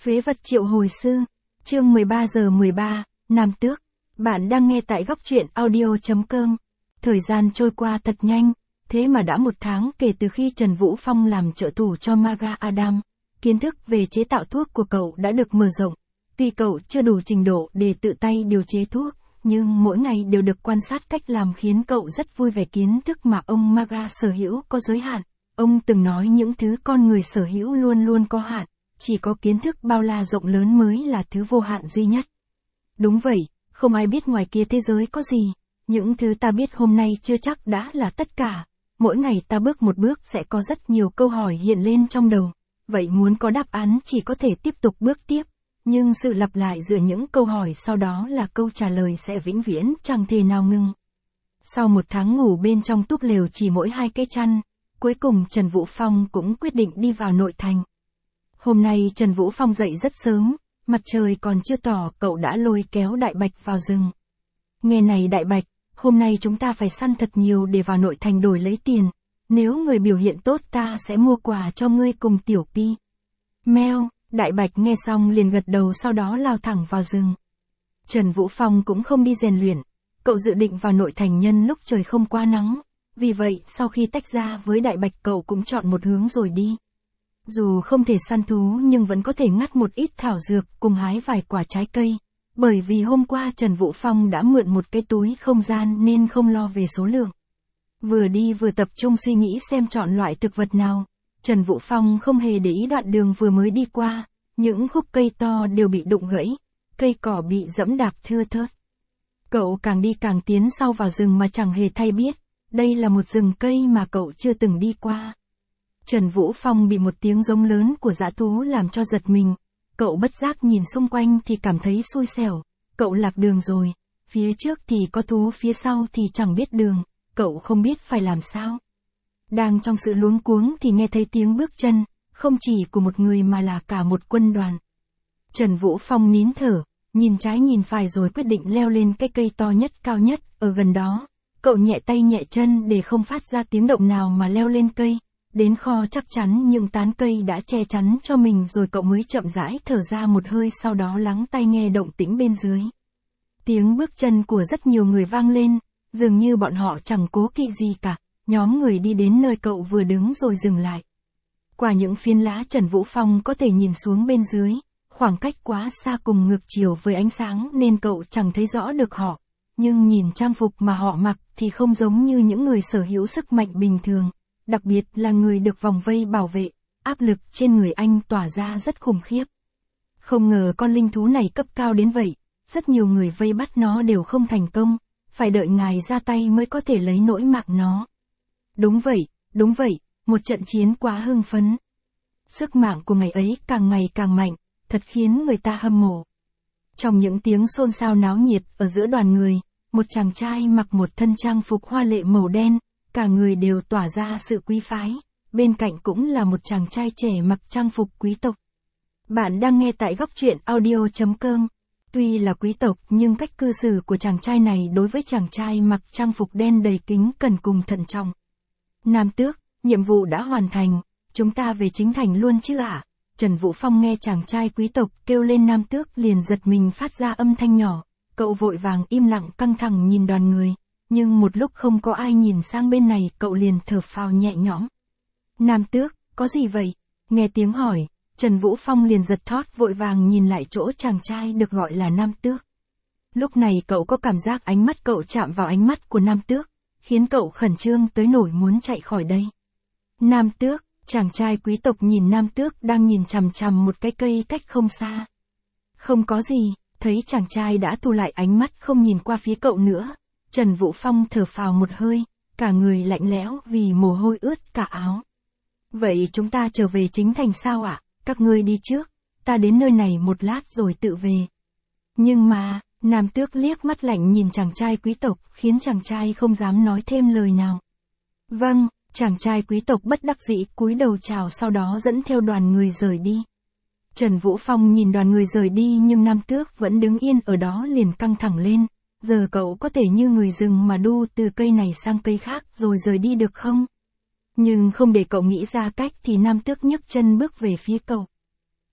Phế vật triệu hồi sư. Chương 13 giờ 13, Nam Tước. Bạn đang nghe tại góc truyện audio.com. Thời gian trôi qua thật nhanh, thế mà đã 1 tháng kể từ khi Trần Vũ Phong làm trợ thủ cho Maga Adam. Kiến thức về chế tạo thuốc của cậu đã được mở rộng. Tuy cậu chưa đủ trình độ để tự tay điều chế thuốc, nhưng mỗi ngày đều được quan sát cách làm khiến cậu rất vui vẻ. Kiến thức mà ông Maga sở hữu có giới hạn. Ông từng nói những thứ con người sở hữu luôn luôn có hạn, chỉ có kiến thức bao la rộng lớn mới là thứ vô hạn duy nhất. Đúng vậy, không ai biết ngoài kia thế giới có gì. Những thứ ta biết hôm nay chưa chắc đã là tất cả. Mỗi ngày ta bước một bước sẽ có rất nhiều câu hỏi hiện lên trong đầu. Vậy muốn có đáp án chỉ có thể tiếp tục bước tiếp. Nhưng sự lặp lại giữa những câu hỏi sau đó là câu trả lời sẽ vĩnh viễn chẳng thể nào ngừng. Sau 1 tháng ngủ bên trong túp lều chỉ mỗi 2 cái chăn, cuối cùng Trần Vũ Phong cũng quyết định đi vào nội thành. Hôm nay Trần Vũ Phong dậy rất sớm, mặt trời còn chưa tỏ cậu đã lôi kéo Đại Bạch vào rừng. Nghe này Đại Bạch, hôm nay chúng ta phải săn thật nhiều để vào nội thành đổi lấy tiền. Nếu người biểu hiện tốt ta sẽ mua quà cho ngươi cùng Tiểu Pi. Meo, Đại Bạch nghe xong liền gật đầu, sau đó lao thẳng vào rừng. Trần Vũ Phong cũng không đi rèn luyện, cậu dự định vào nội thành nhân lúc trời không quá nắng. Vì vậy, sau khi tách ra với Đại Bạch cậu cũng chọn một hướng rồi đi. Dù không thể săn thú nhưng vẫn có thể ngắt một ít thảo dược cùng hái vài quả trái cây. Bởi vì hôm qua Trần Vũ Phong đã mượn một cái túi không gian nên không lo về số lượng. Vừa đi vừa tập trung suy nghĩ xem chọn loại thực vật nào. Trần Vũ Phong không hề để ý đoạn đường vừa mới đi qua. Những khúc cây to đều bị đụng gãy, cây cỏ bị dẫm đạp thưa thớt. Cậu càng đi càng tiến sâu vào rừng mà chẳng hề hay biết. Đây là một rừng cây mà cậu chưa từng đi qua. Trần Vũ Phong bị một tiếng giống lớn của dã thú làm cho giật mình. Cậu bất giác nhìn xung quanh thì cảm thấy xui xẻo. Cậu lạc đường rồi. Phía trước thì có thú, phía sau thì chẳng biết đường. Cậu không biết phải làm sao. Đang trong sự luống cuống thì nghe thấy tiếng bước chân, không chỉ của một người mà là cả một quân đoàn. Trần Vũ Phong nín thở, nhìn trái nhìn phải rồi quyết định leo lên cái cây to nhất cao nhất ở gần đó. Cậu nhẹ tay nhẹ chân để không phát ra tiếng động nào mà leo lên cây. Đến kho chắc chắn những tán cây đã che chắn cho mình rồi cậu mới chậm rãi thở ra một hơi, sau đó lắng tai nghe động tĩnh bên dưới. Tiếng bước chân của rất nhiều người vang lên, dường như bọn họ chẳng cố kỵ gì cả. Nhóm người đi đến nơi cậu vừa đứng rồi dừng lại. Qua những phiến lá Trần Vũ Phong có thể nhìn xuống bên dưới, khoảng cách quá xa cùng ngược chiều với ánh sáng nên cậu chẳng thấy rõ được họ. Nhưng nhìn trang phục mà họ mặc thì không giống như những người sở hữu sức mạnh bình thường. Đặc biệt là người được vòng vây bảo vệ, áp lực trên người anh tỏa ra rất khủng khiếp. Không ngờ con linh thú này cấp cao đến vậy, rất nhiều người vây bắt nó đều không thành công, phải đợi ngài ra tay mới có thể lấy nỗi mạng nó. Đúng vậy, một trận chiến quá hưng phấn. Sức mạnh của ngày ấy càng ngày càng mạnh, thật khiến người ta hâm mộ. Trong những tiếng xôn xao náo nhiệt ở giữa đoàn người, một chàng trai mặc một thân trang phục hoa lệ màu đen, cả người đều tỏa ra sự quý phái, bên cạnh cũng là một chàng trai trẻ mặc trang phục quý tộc. Bạn đang nghe tại góc truyện audio.com. Tuy là quý tộc nhưng cách cư xử của chàng trai này đối với chàng trai mặc trang phục đen đầy kính cẩn cùng thận trọng. Nam Tước, nhiệm vụ đã hoàn thành, chúng ta về chính thành luôn chứ ạ? Trần Vũ Phong nghe chàng trai quý tộc kêu lên Nam Tước liền giật mình phát ra âm thanh nhỏ. Cậu vội vàng im lặng căng thẳng nhìn đoàn người. Nhưng một lúc không có ai nhìn sang bên này cậu liền thở phào nhẹ nhõm. Nam Tước, có gì vậy? Nghe tiếng hỏi, Trần Vũ Phong liền giật thót vội vàng nhìn lại chỗ chàng trai được gọi là Nam Tước. Lúc này cậu có cảm giác ánh mắt cậu chạm vào ánh mắt của Nam Tước, khiến cậu khẩn trương tới nỗi muốn chạy khỏi đây. Nam Tước, chàng trai quý tộc nhìn Nam Tước đang nhìn chằm chằm một cái cây cách không xa. Không có gì, thấy chàng trai đã thu lại ánh mắt không nhìn qua phía cậu nữa. Trần Vũ Phong thở phào một hơi, cả người lạnh lẽo vì mồ hôi ướt cả áo. Vậy chúng ta trở về chính thành sao ạ? Các ngươi đi trước, ta đến nơi này một lát rồi tự về. Nhưng mà, Nam Tước liếc mắt lạnh nhìn chàng trai quý tộc, khiến chàng trai không dám nói thêm lời nào. Vâng, chàng trai quý tộc bất đắc dĩ cúi đầu chào, sau đó dẫn theo đoàn người rời đi. Trần Vũ Phong nhìn đoàn người rời đi nhưng Nam Tước vẫn đứng yên ở đó liền căng thẳng lên. Giờ cậu có thể như người rừng mà đu từ cây này sang cây khác rồi rời đi được không? Nhưng không để cậu nghĩ ra cách thì Nam Tước nhấc chân bước về phía cậu.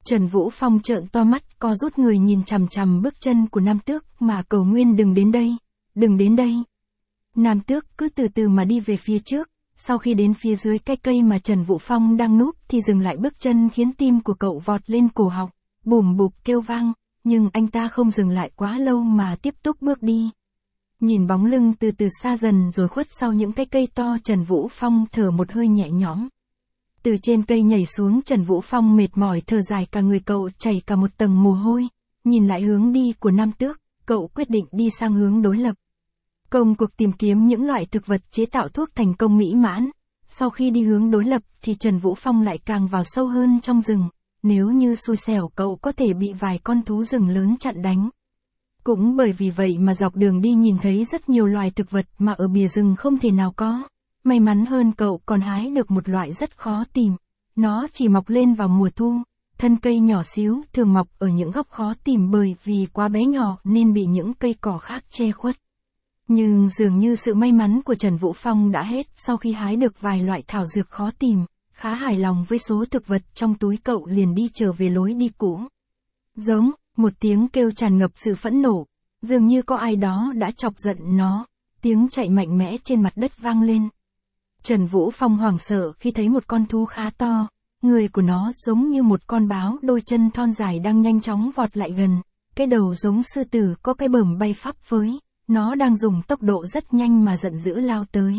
Trần Vũ Phong trợn to mắt, co rút người nhìn chằm chằm bước chân của Nam Tước, mà Cầu Nguyên đừng đến đây, đừng đến đây. Nam Tước cứ từ từ mà đi về phía trước, sau khi đến phía dưới cái cây mà Trần Vũ Phong đang núp thì dừng lại bước chân, khiến tim của cậu vọt lên cổ họng, bùm bụp kêu vang, nhưng anh ta không dừng lại quá lâu mà tiếp tục bước đi. Nhìn bóng lưng từ từ xa dần rồi khuất sau những cái cây to, Trần Vũ Phong thở một hơi nhẹ nhõm. Từ trên cây nhảy xuống, Trần Vũ Phong mệt mỏi thở dài, cả người cậu chảy cả một tầng mồ hôi. Nhìn lại hướng đi của Nam Tước, cậu quyết định đi sang hướng đối lập. Công cuộc tìm kiếm những loại thực vật chế tạo thuốc thành công mỹ mãn. Sau khi đi hướng đối lập thì Trần Vũ Phong lại càng vào sâu hơn trong rừng. Nếu như xui xẻo cậu có thể bị vài con thú rừng lớn chặn đánh. Cũng bởi vì vậy mà dọc đường đi nhìn thấy rất nhiều loài thực vật mà ở bìa rừng không thể nào có. May mắn hơn, cậu còn hái được một loại rất khó tìm. Nó chỉ mọc lên vào mùa thu. Thân cây nhỏ xíu, thường mọc ở những góc khó tìm bởi vì quá bé nhỏ nên bị những cây cỏ khác che khuất. Nhưng dường như sự may mắn của Trần Vũ Phong đã hết. Sau khi hái được vài loại thảo dược khó tìm, khá hài lòng với số thực vật trong túi, cậu liền đi trở về lối đi cũ. Giống, một tiếng kêu tràn ngập sự phẫn nộ, dường như có ai đó đã chọc giận nó. Tiếng chạy mạnh mẽ trên mặt đất vang lên. Trần Vũ Phong hoảng sợ khi thấy một con thú khá to, người của nó giống như một con báo, đôi chân thon dài đang nhanh chóng vọt lại gần, cái đầu giống sư tử, có cái bờm bay phấp phới, nó đang dùng tốc độ rất nhanh mà giận dữ lao tới.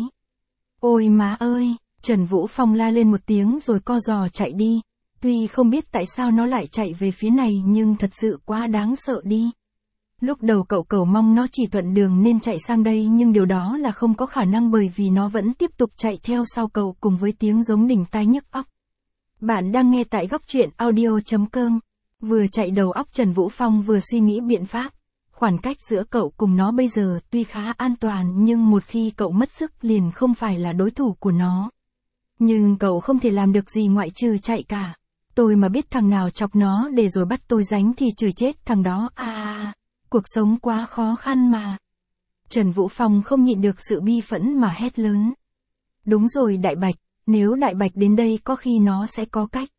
Ôi má ơi, Trần Vũ Phong la lên một tiếng rồi co giò chạy đi, tuy không biết tại sao nó lại chạy về phía này nhưng thật sự quá đáng sợ đi. Lúc đầu cậu cầu mong nó chỉ thuận đường nên chạy sang đây, nhưng điều đó là không có khả năng bởi vì nó vẫn tiếp tục chạy theo sau cậu cùng với tiếng giống đỉnh tai nhức óc. Bạn đang nghe tại góc truyện audio.com. Vừa chạy đầu óc Trần Vũ Phong vừa suy nghĩ biện pháp. Khoảng cách giữa cậu cùng nó bây giờ tuy khá an toàn nhưng một khi cậu mất sức liền không phải là đối thủ của nó. Nhưng cậu không thể làm được gì ngoại trừ chạy cả. Tôi mà biết thằng nào chọc nó để rồi bắt tôi gánh thì trừ chết thằng đó cuộc sống quá khó khăn mà. Trần Vũ Phong không nhịn được sự bi phẫn mà hét lớn. Đúng rồi Đại Bạch, nếu Đại Bạch đến đây có khi nó sẽ có cách.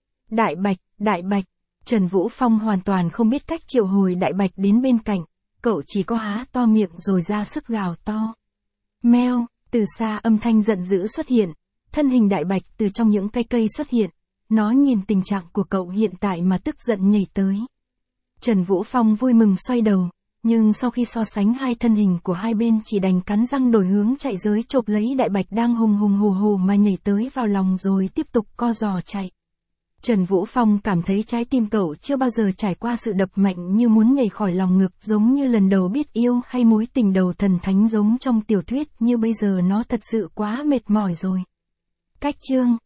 Đại Bạch, Trần Vũ Phong hoàn toàn không biết cách triệu hồi Đại Bạch đến bên cạnh, cậu chỉ có há to miệng rồi ra sức gào to. Meo, từ xa âm thanh giận dữ xuất hiện, thân hình Đại Bạch từ trong những cây cây xuất hiện, nó nhìn tình trạng của cậu hiện tại mà tức giận nhảy tới. Trần Vũ Phong vui mừng xoay đầu, nhưng sau khi so sánh hai thân hình của hai bên chỉ đành cắn răng đổi hướng chạy tới chộp lấy Đại Bạch đang hùng hùng hổ hổ mà nhảy tới vào lòng rồi tiếp tục co giò chạy. Trần Vũ Phong cảm thấy trái tim cậu chưa bao giờ trải qua sự đập mạnh như muốn nhảy khỏi lòng ngực, giống như lần đầu biết yêu hay mối tình đầu thần thánh giống trong tiểu thuyết, như bây giờ nó thật sự quá mệt mỏi rồi. Cách chương